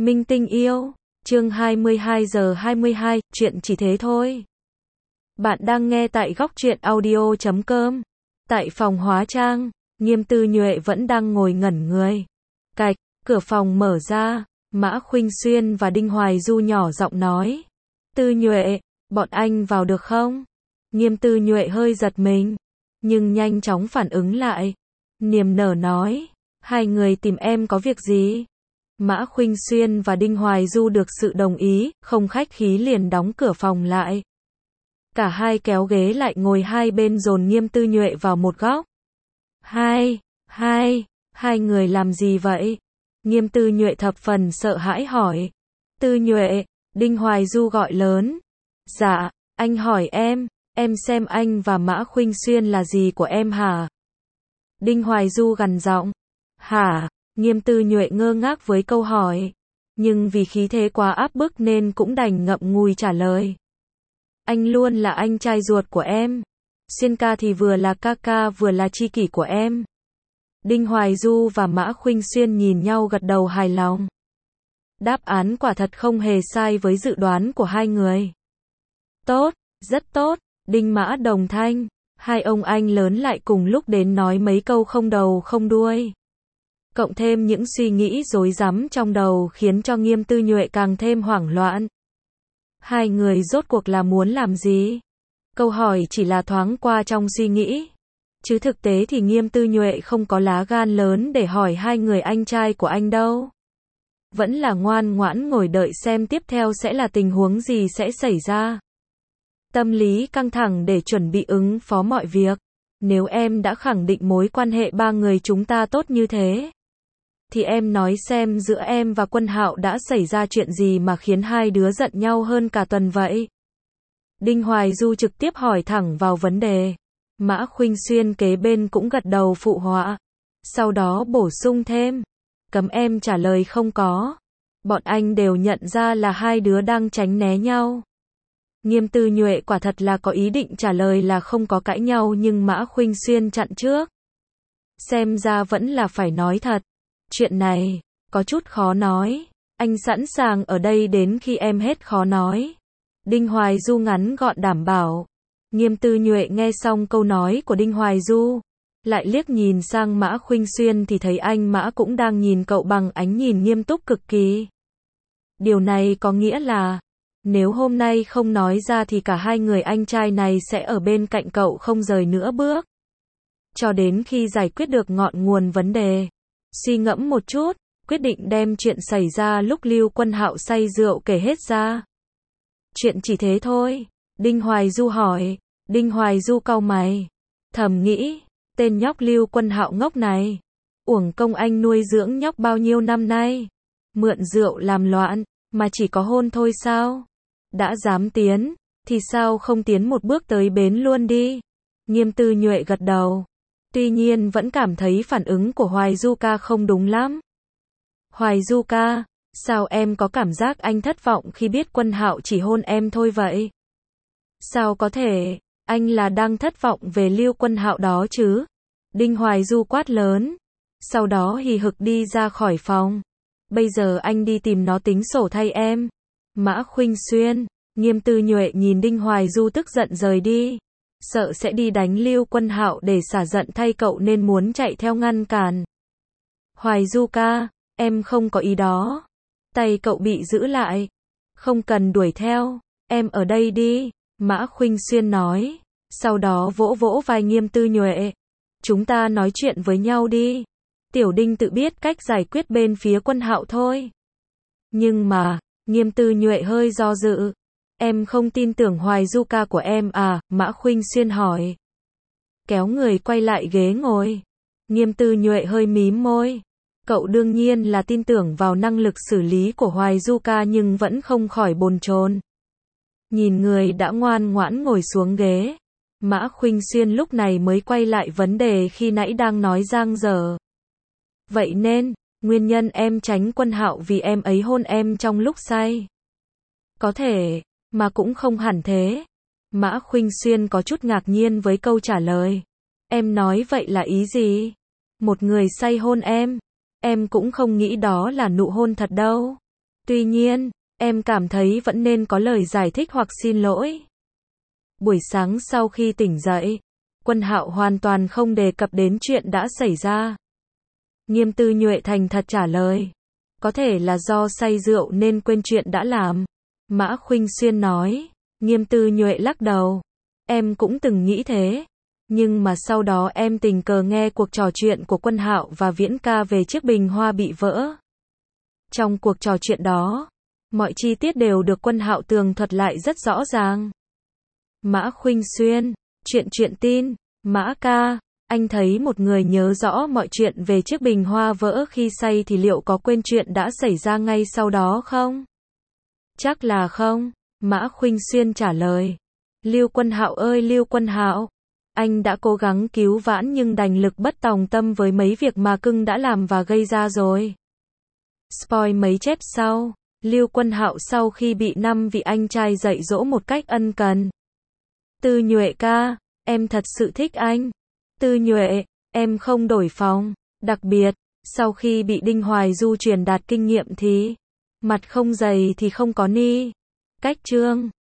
Minh tinh yêu, chương 22 giờ 22, chuyện chỉ thế thôi. Bạn đang nghe tại góc truyện audio.com. Tại phòng hóa trang, Nghiêm Tư Nhuệ vẫn đang ngồi ngẩn người. Cạch, cửa phòng mở ra, Mã Khuynh Xuyên và Đinh Hoài Du nhỏ giọng nói. Tư Nhuệ, bọn anh vào được không? Nghiêm Tư Nhuệ hơi giật mình, nhưng nhanh chóng phản ứng lại. Niềm nở nói, hai người tìm em có việc gì? Mã Khuynh Xuyên và Đinh Hoài Du được sự đồng ý, không khách khí liền đóng cửa phòng lại. Cả hai kéo ghế lại ngồi hai bên dồn Nghiêm Tư Nhuệ vào một góc. Hai người làm gì vậy? Nghiêm Tư Nhuệ thập phần sợ hãi hỏi. Tư Nhuệ, Đinh Hoài Du gọi lớn. Dạ, anh hỏi em xem anh và Mã Khuynh Xuyên là gì của em hả? Đinh Hoài Du gằn giọng. Hả? Nghiêm Tư Nhuệ ngơ ngác với câu hỏi, nhưng vì khí thế quá áp bức nên cũng đành ngậm ngùi trả lời. Anh luôn là anh trai ruột của em. Xuyên ca thì vừa là ca ca vừa là tri kỷ của em. Đinh Hoài Du và Mã Khuynh Xuyên nhìn nhau gật đầu hài lòng. Đáp án quả thật không hề sai với dự đoán của hai người. Tốt, rất tốt, Đinh Mã đồng thanh. Hai ông anh lớn lại cùng lúc đến nói mấy câu không đầu không đuôi. Cộng thêm những suy nghĩ rối rắm trong đầu khiến cho Nghiêm Tư Nhuệ càng thêm hoảng loạn. Hai người rốt cuộc là muốn làm gì? Câu hỏi chỉ là thoáng qua trong suy nghĩ. Chứ thực tế thì Nghiêm Tư Nhuệ không có lá gan lớn để hỏi hai người anh trai của anh đâu. Vẫn là ngoan ngoãn ngồi đợi xem tiếp theo sẽ là tình huống gì sẽ xảy ra. Tâm lý căng thẳng để chuẩn bị ứng phó mọi việc. Nếu em đã khẳng định mối quan hệ ba người chúng ta tốt như thế, thì em nói xem giữa em và Quân Hạo đã xảy ra chuyện gì mà khiến hai đứa giận nhau hơn cả tuần vậy? Đinh Hoài Du trực tiếp hỏi thẳng vào vấn đề. Mã Khuynh Xuyên kế bên cũng gật đầu phụ họa. Sau đó bổ sung thêm. Cấm em trả lời không có. Bọn anh đều nhận ra là hai đứa đang tránh né nhau. Nghiêm Tư Nhuệ quả thật là có ý định trả lời là không có cãi nhau nhưng Mã Khuynh Xuyên chặn trước. Xem ra vẫn là phải nói thật. Chuyện này, có chút khó nói. Anh sẵn sàng ở đây đến khi em hết khó nói. Đinh Hoài Du ngắn gọn đảm bảo. Nghiêm Tư Nhuệ nghe xong câu nói của Đinh Hoài Du, lại liếc nhìn sang Mã Khuynh Xuyên thì thấy anh Mã cũng đang nhìn cậu bằng ánh nhìn nghiêm túc cực kỳ. Điều này có nghĩa là, nếu hôm nay không nói ra thì cả hai người anh trai này sẽ ở bên cạnh cậu không rời nữa bước. Cho đến khi giải quyết được ngọn nguồn vấn đề. Suy ngẫm một chút, quyết định đem chuyện xảy ra lúc Lưu Quân Hạo say rượu kể hết ra. Chuyện chỉ thế thôi. Đinh Hoài Du hỏi. Đinh Hoài Du cau mày. Thầm nghĩ, tên nhóc Lưu Quân Hạo ngốc này. Uổng công anh nuôi dưỡng nhóc bao nhiêu năm nay. Mượn rượu làm loạn, mà chỉ có hôn thôi sao? Đã dám tiến, thì sao không tiến một bước tới bến luôn đi? Nghiêm Tư Nhuệ gật đầu. Tuy nhiên vẫn cảm thấy phản ứng của Hoài Du ca không đúng lắm. Hoài Du ca, sao em có cảm giác anh thất vọng khi biết Quân Hạo chỉ hôn em thôi vậy? Sao có thể, anh là đang thất vọng về Lưu Quân Hạo đó chứ? Đinh Hoài Du quát lớn. Sau đó hì hực đi ra khỏi phòng. Bây giờ anh đi tìm nó tính sổ thay em. Mã Khuynh Xuyên, Nghiêm Tư Nhuệ nhìn Đinh Hoài Du tức giận rời đi. Sợ sẽ đi đánh Lưu Quân Hạo để xả giận thay cậu nên muốn chạy theo ngăn cản. Hoài Du ca, em không có ý đó. Tay cậu bị giữ lại. Không cần đuổi theo, em ở đây đi. Mã Khuynh Xuyên nói. Sau đó vỗ vỗ vai Nghiêm Tư Nhuệ. Chúng ta nói chuyện với nhau đi. Tiểu Đinh tự biết cách giải quyết bên phía Quân Hạo thôi. Nhưng mà, Nghiêm Tư Nhuệ hơi do dự. Em không tin tưởng Hoài Du ca của em à? Mã Khuynh Xuyên hỏi. Kéo người quay lại ghế ngồi. Nghiêm Tư Nhuệ hơi mím môi. Cậu đương nhiên là tin tưởng vào năng lực xử lý của Hoài Du ca nhưng vẫn không khỏi bồn chồn. Nhìn người đã ngoan ngoãn ngồi xuống ghế. Mã Khuynh Xuyên lúc này mới quay lại vấn đề khi nãy đang nói dang dở. Vậy nên, nguyên nhân em tránh Quân Hạo vì em ấy hôn em trong lúc say. Có thể, mà cũng không hẳn thế. Mã Khuynh Xuyên có chút ngạc nhiên với câu trả lời. Em nói vậy là ý gì? Một người say hôn em cũng không nghĩ đó là nụ hôn thật đâu. Tuy nhiên, em cảm thấy vẫn nên có lời giải thích hoặc xin lỗi. Buổi sáng sau khi tỉnh dậy, Quân Hạo hoàn toàn không đề cập đến chuyện đã xảy ra. Nghiêm Tư Nhuệ thành thật trả lời. Có thể là do say rượu nên quên chuyện đã làm. Mã Khuynh Xuyên nói. Nghiêm Tư Nhuệ lắc đầu. Em cũng từng nghĩ thế. Nhưng mà sau đó em tình cờ nghe cuộc trò chuyện của Quân Hạo và Viễn ca về chiếc bình hoa bị vỡ. Trong cuộc trò chuyện đó, mọi chi tiết đều được Quân Hạo tường thuật lại rất rõ ràng. Mã Khuynh Xuyên, chuyện tin, Mã ca, anh thấy một người nhớ rõ mọi chuyện về chiếc bình hoa vỡ khi say thì liệu có quên chuyện đã xảy ra ngay sau đó không? Chắc là không, Mã Khuynh Xuyên trả lời. Lưu Quân Hạo ơi Lưu Quân Hạo, anh đã cố gắng cứu vãn nhưng đành lực bất tòng tâm với mấy việc mà cưng đã làm và gây ra rồi. Spoil mấy chép sau, Lưu Quân Hạo sau khi bị 5 vị anh trai dạy dỗ một cách ân cần. Tư Nhuệ ca, em thật sự thích anh. Tư Nhuệ, em không đổi phòng. Đặc biệt, sau khi bị Đinh Hoài Du truyền đạt kinh nghiệm thì mặt không dày thì không có ni. Cách chương